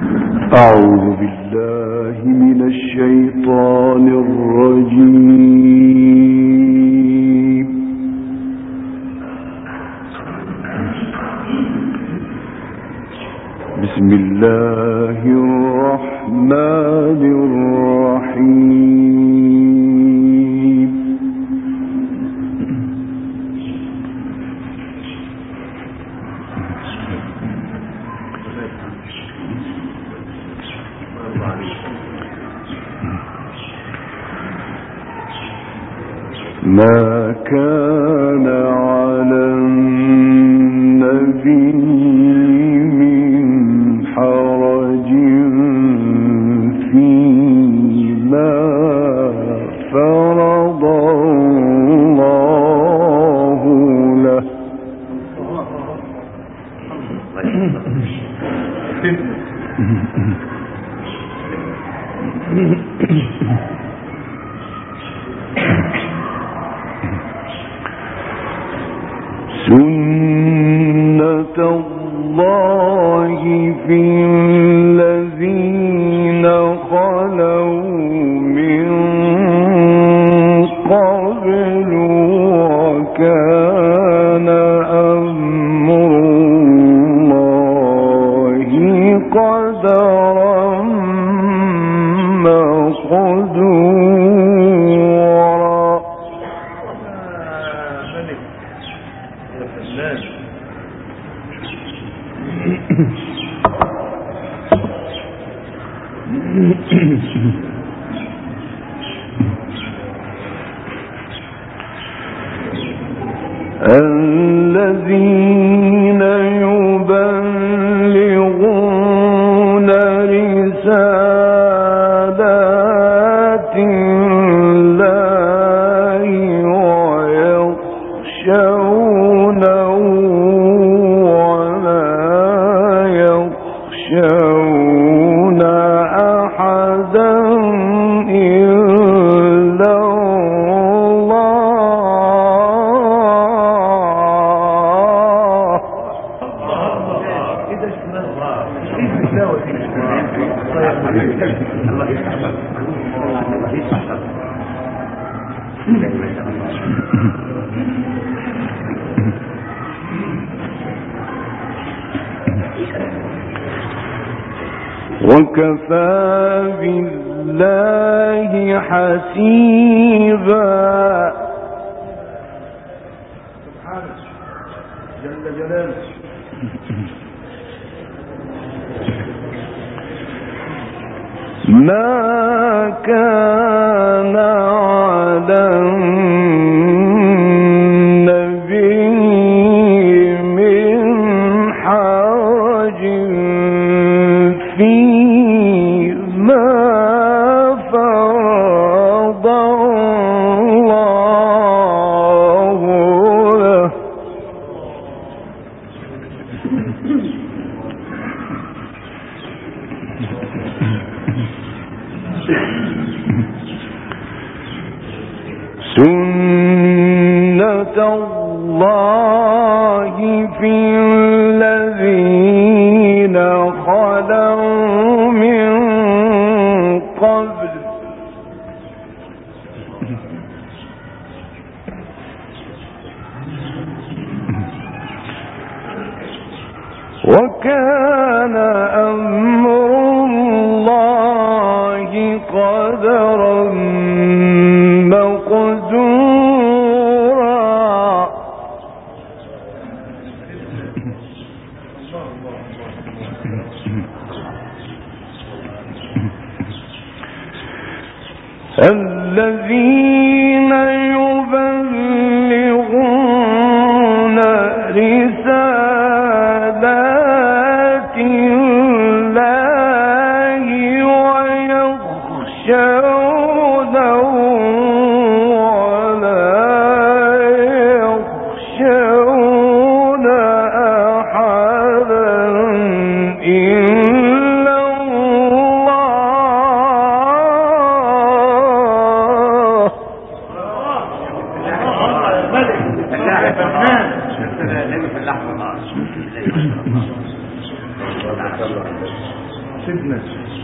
أعوذ بالله من الشيطان الرجيم. بسم الله الرحمن الرحيم. ما كان على النبي من حرج فيما فرض الله له. سنة الله في الذين خلوا من قبل وكان أمر الله قدرا مقدورا. الذين يبلغون رسالات الله ويخشونه ولا يخشون أحدا إلا وكفى بالله حسيبا. سبحانه جل جلاله. ما كان على النبي من حرج فيما فرض الله له. سنة الله في الذين خلوا من قبل وكان أمر الله قدرا مقدورا. الذين يبلغون رسالات الله ويخشونه ولا يخشون أحدا إلا الله. سيدنا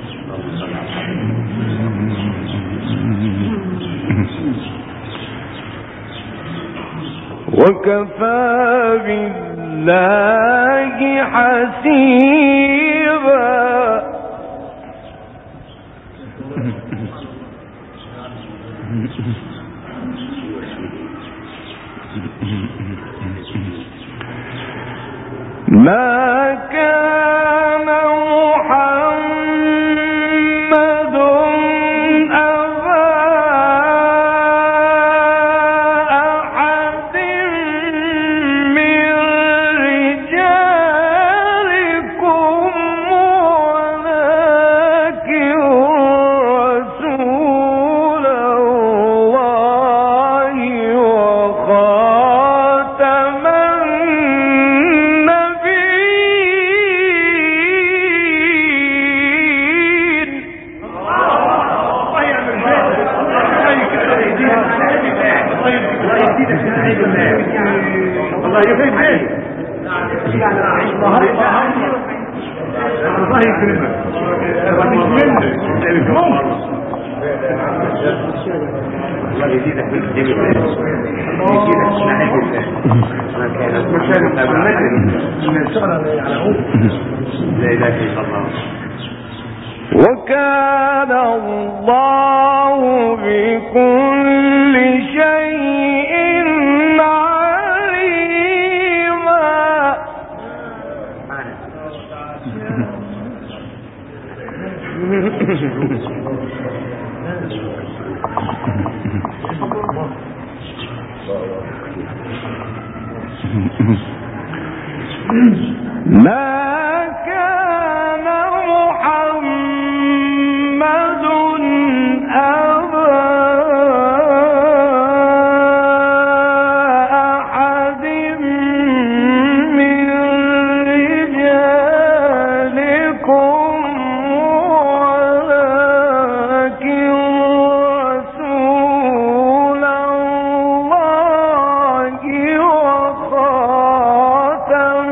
وكفى بالله حسيبا ما كان محمد أبا أحد من رجالكم ولكن رسول الله وخاتم الله يفهم عليك الله يكرمك الله يزيدك من جميل يزيدك لا اله الا الله. وكان الله بكل شيء عليما. ما كان محمد أبا أحد من رجالكم ولكن رسول الله وخاتم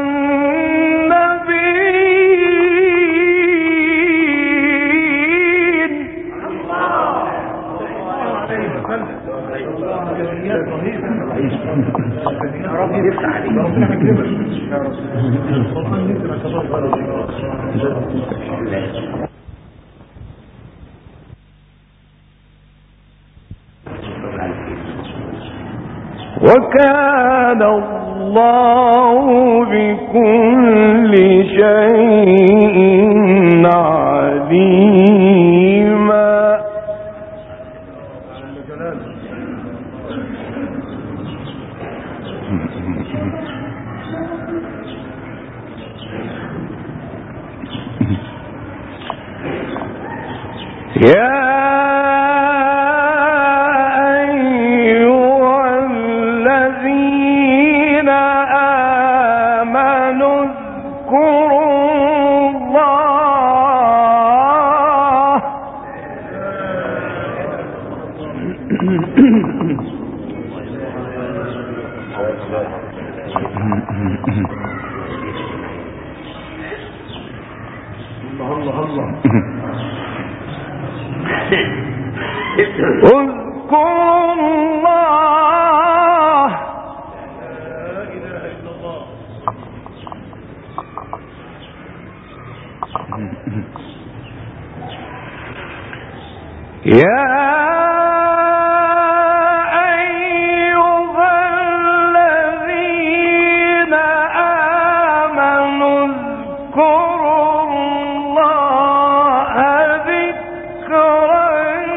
وكان الله بكل شيء عليما. يا أيها الذين آمنوا اذكروا الله اذكروا الله يا أيها الذين آمنوا اذكروا الله ذكرا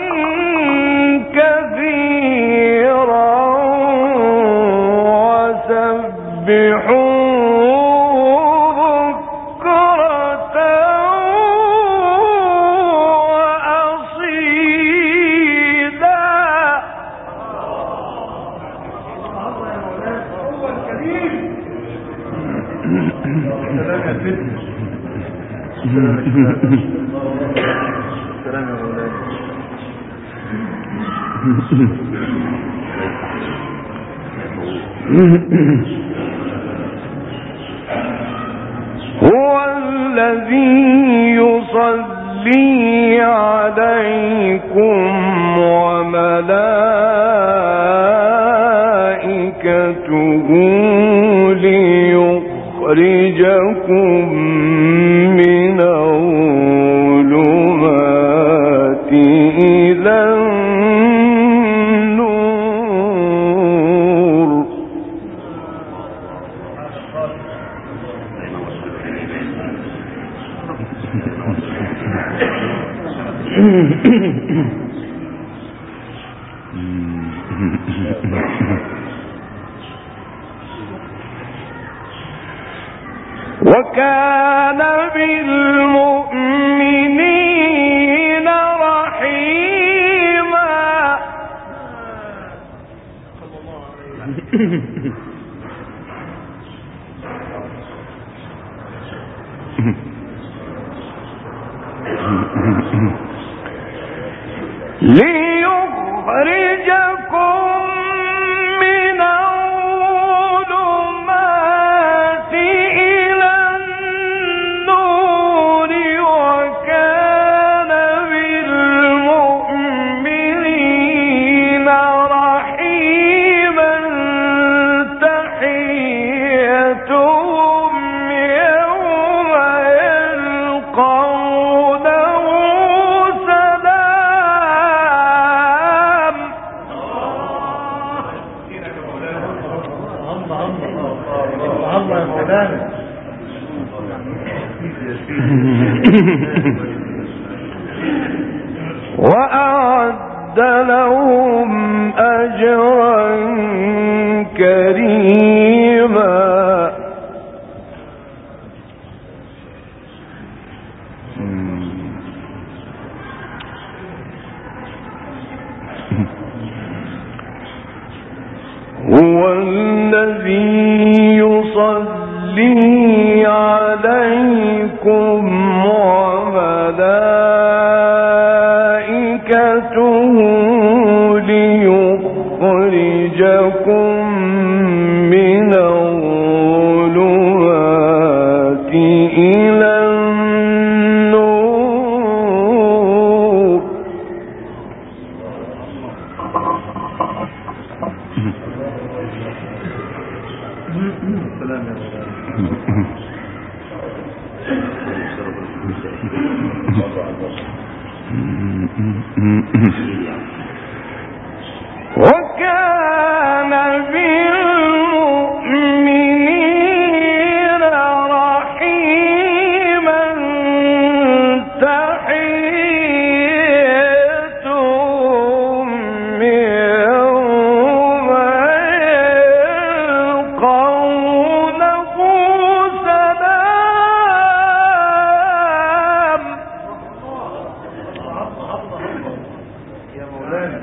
كثيرا وسبحوه بكرة وأصيلا. هو الذي من الظلمات إلى النور. وكان بالمؤمنين رحيما. ليخرجكم من الظلمات إلى النور وكان بالمؤمنين رحيما. تحيتهم يوم يلقونه سلام. الله يا مولانا. وأعد لهم أجرا كريما. هو الذي يصلي عليكم وملائكته ليخرجكم من الظلمات إلى النور. وكان بالمؤمنين رحيما. تحيتهم يوم يلقونه سلام. يا مولانا.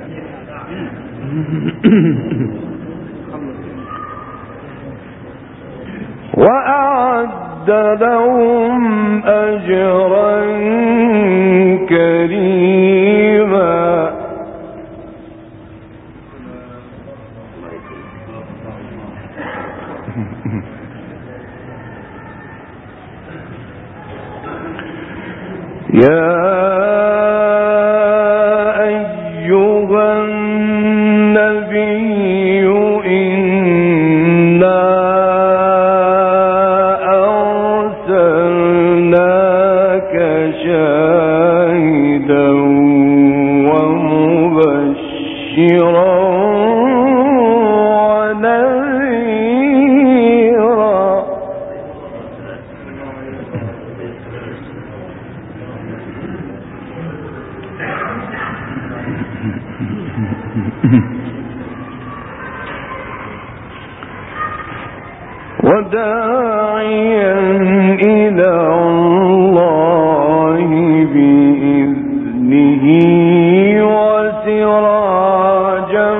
وأعد لهم أجرا كريما. يا أيها النبي إنا أرسلناك شاهدا ومبشرا ونذيرا. وداعيا إلى الله بإذنه وسراجا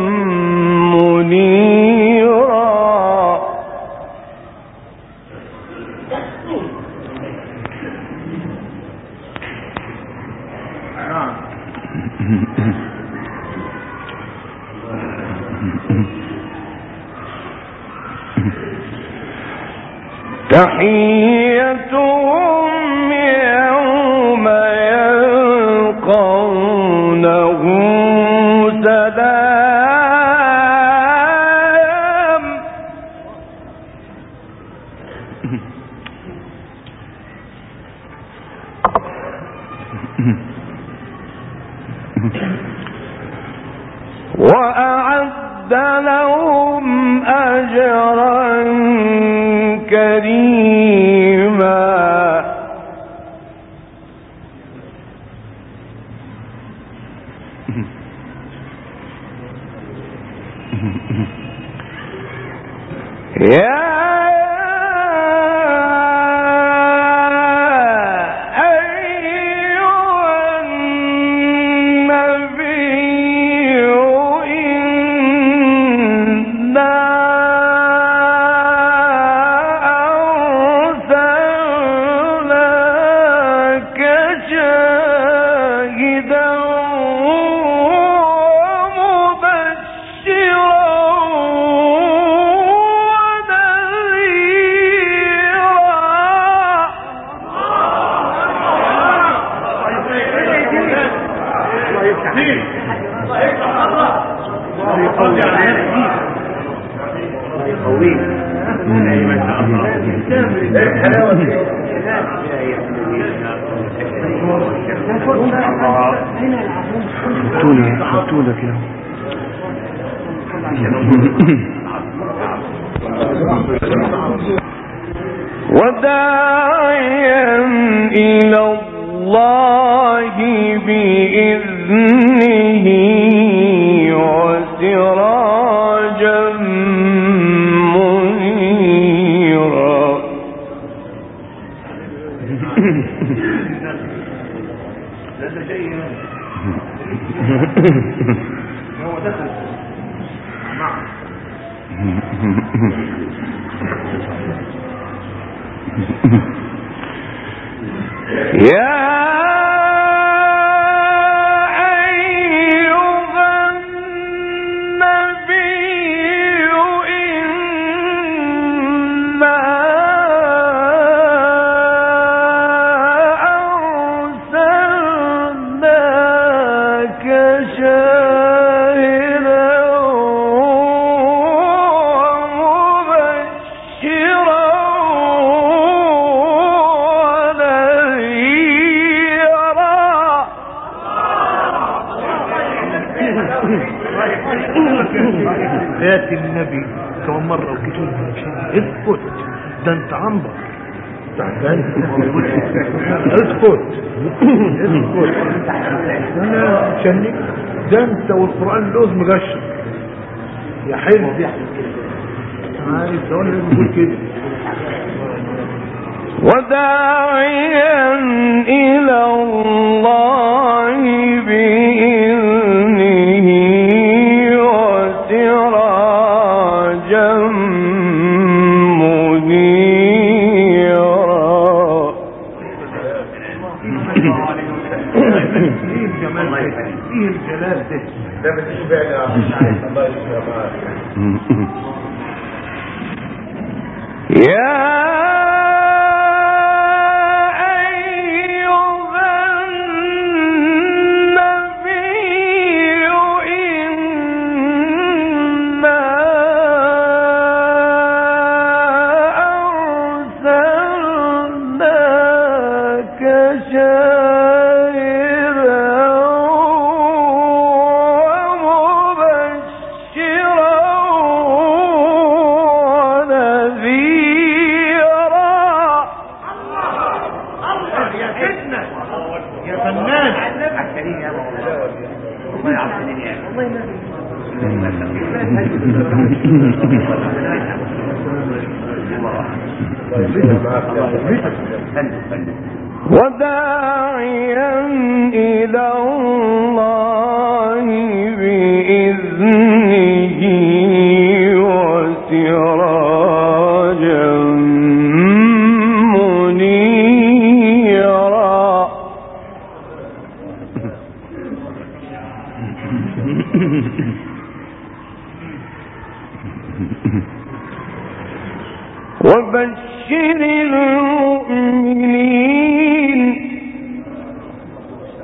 منيرا. تحيتهم يوم يلقونه سلام. وأعد لهم أجرا كريما. يا حطولك يا وداعيا إلى الله بإذنه وسراجا منيرا. هو دخل يا ياتي النبي كم مرة وكتب اسكت ده انت عنبر اسكت انا شنك ده انت والقرآن لوز مغشر يا حلو عارف ده اللي بيقول كده. وداعيا إلى الله بإذنه وسراجا منيرا. ايه الجمال ده؟ ايه الجلال ده بالنسبة لي الله يشفيك. يا وداعيا إلى الله بإذنه وسراجا منيرا. وبشر المؤمنين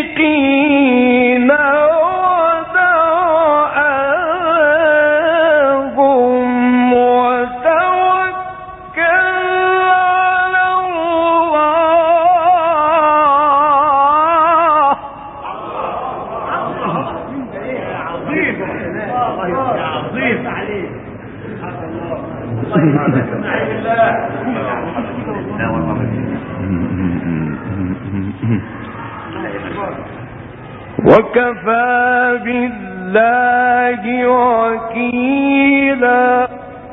وكفى بالله وكيلا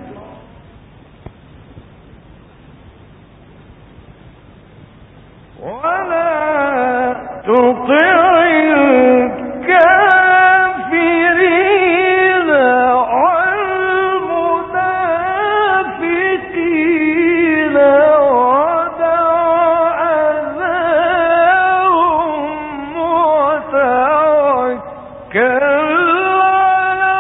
ولا تطع الكافرين والمنافقين ودع أذاهم وتوكل على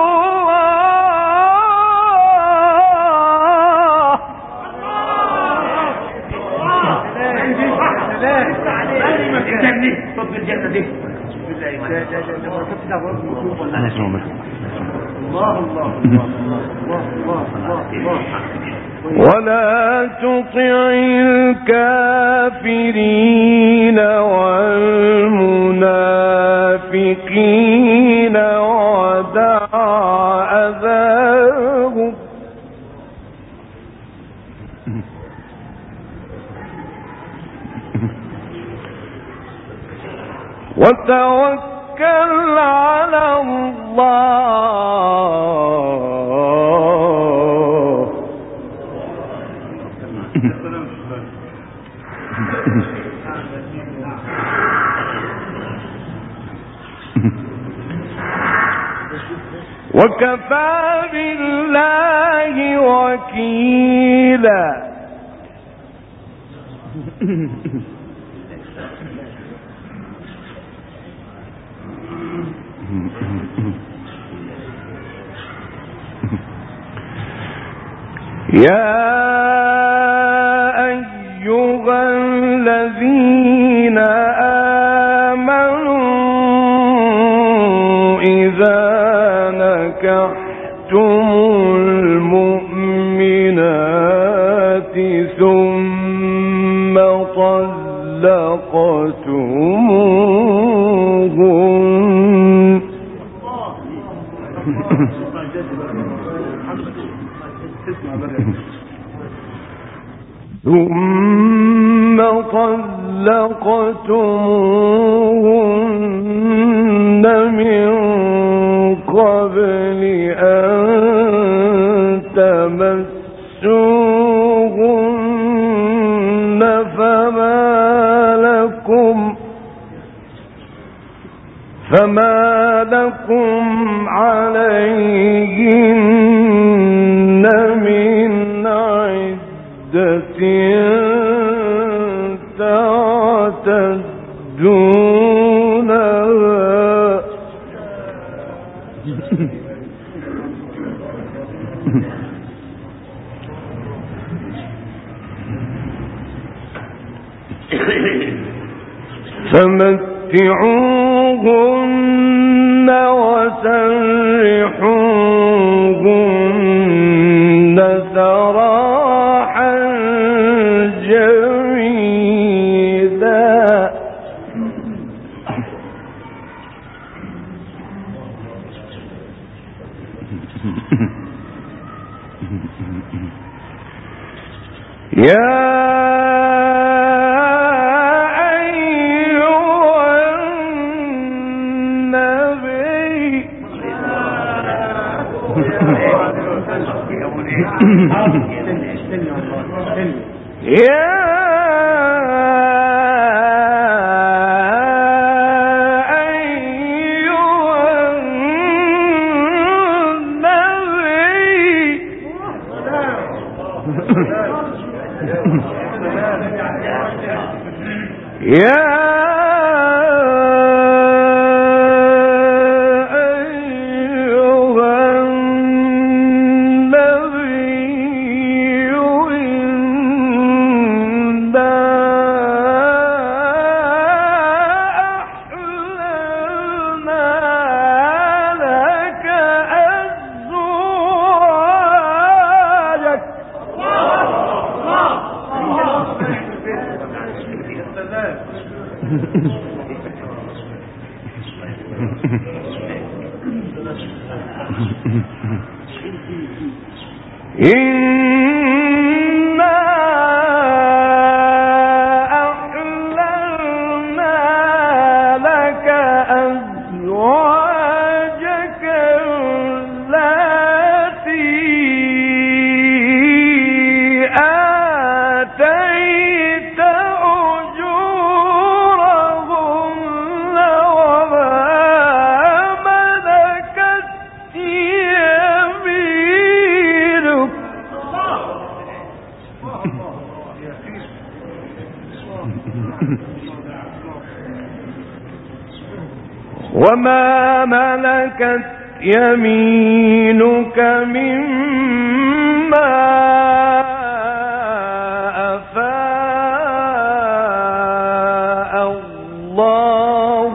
ولا تطع الكافرين والمنافقين ودع أذاهم وتوكل على الله وكفى بالله وكيلا يا أيها الذين آمنوا إذا نكحتم المؤمنات ثم طلقتموهن من قبل أن تمسوهن فما لكم عليهن من عدة تعتدونها فمتعوهن وسرحوهن سراحا جميلا يا وما ملكت يمينك مما أفاء الله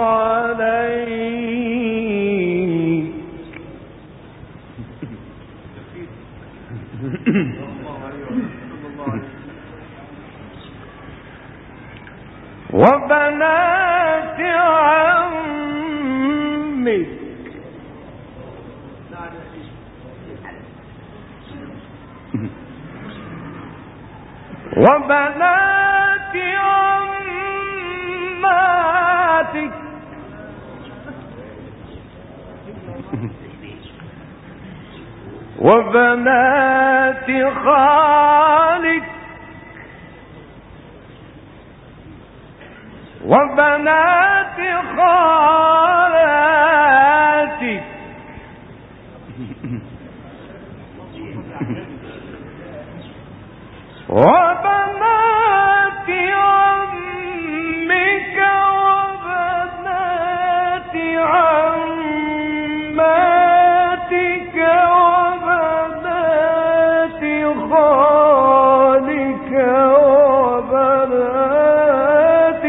عليك. وبنات عمك وبنات عماتك وبنات خالك وبنات خالاتك وبنات عمك وبنات عماتك وبنات خالك وبنات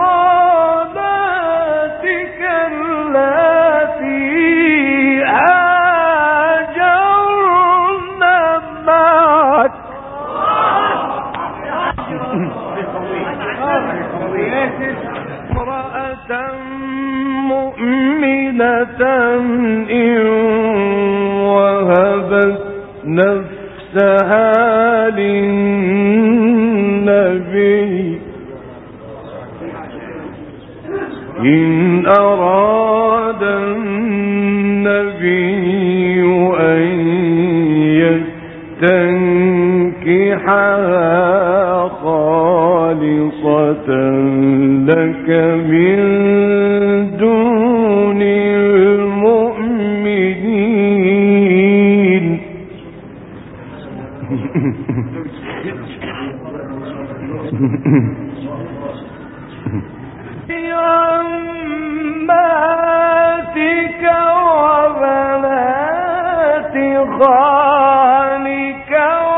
خالاتك اللاتي هاجرن معك امرأة مؤمنة إن وهبت نفسها للنبي إن أراد النبي أن يستنكحها خالصة لك من دون المؤمنين. عماتك وبنات خالك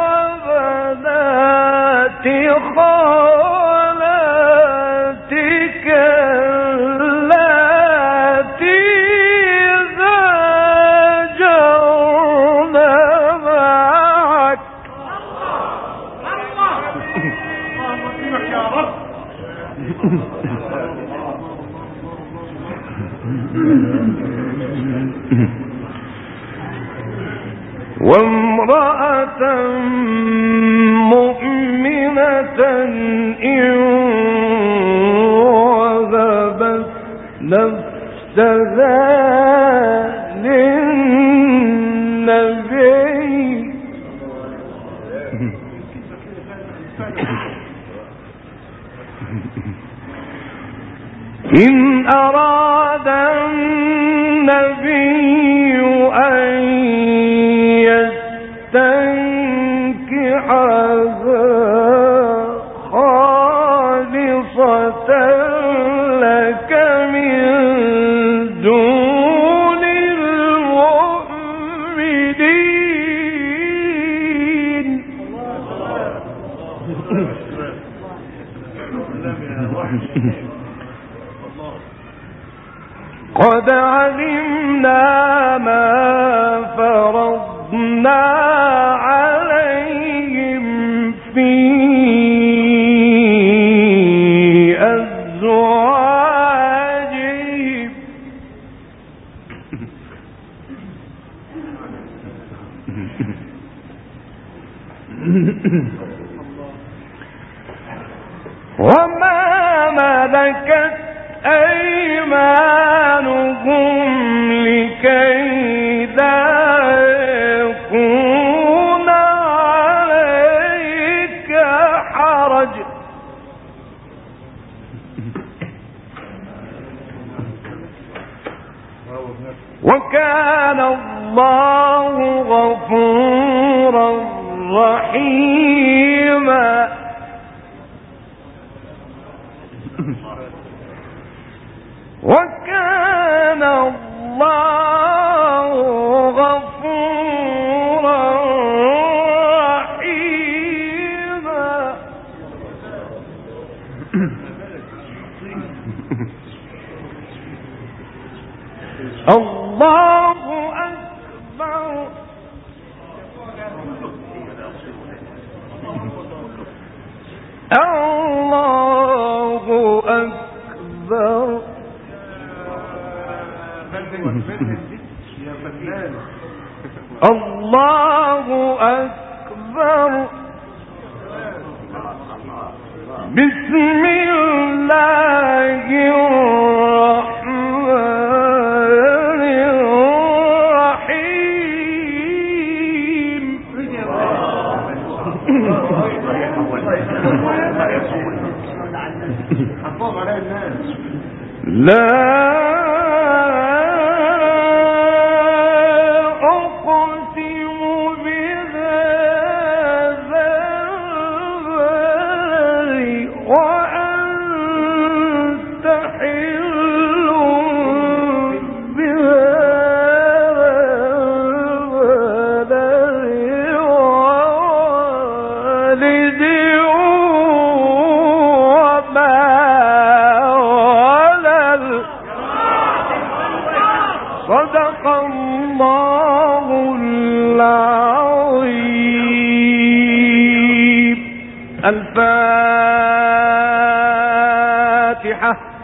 وبنات خالاتك اللاتي هاجرن معك وامرأة مؤمنة إن وهبت نفسها للنبي إن أراد النبي أن يستنكحها خالصة لك من دون المؤمنين. قد علمنا ما فرضنا عليهم في أزواجهم وما ملكت أيمانهم لكي لا يكون عليك حرج وكان الله غفورا رحيما وكان الله غفورا رحيما الله أكبر الله أكبر الله أكبر بسم الله الرحمن الرحيم لا صدق الله العظيم. الفاتحة.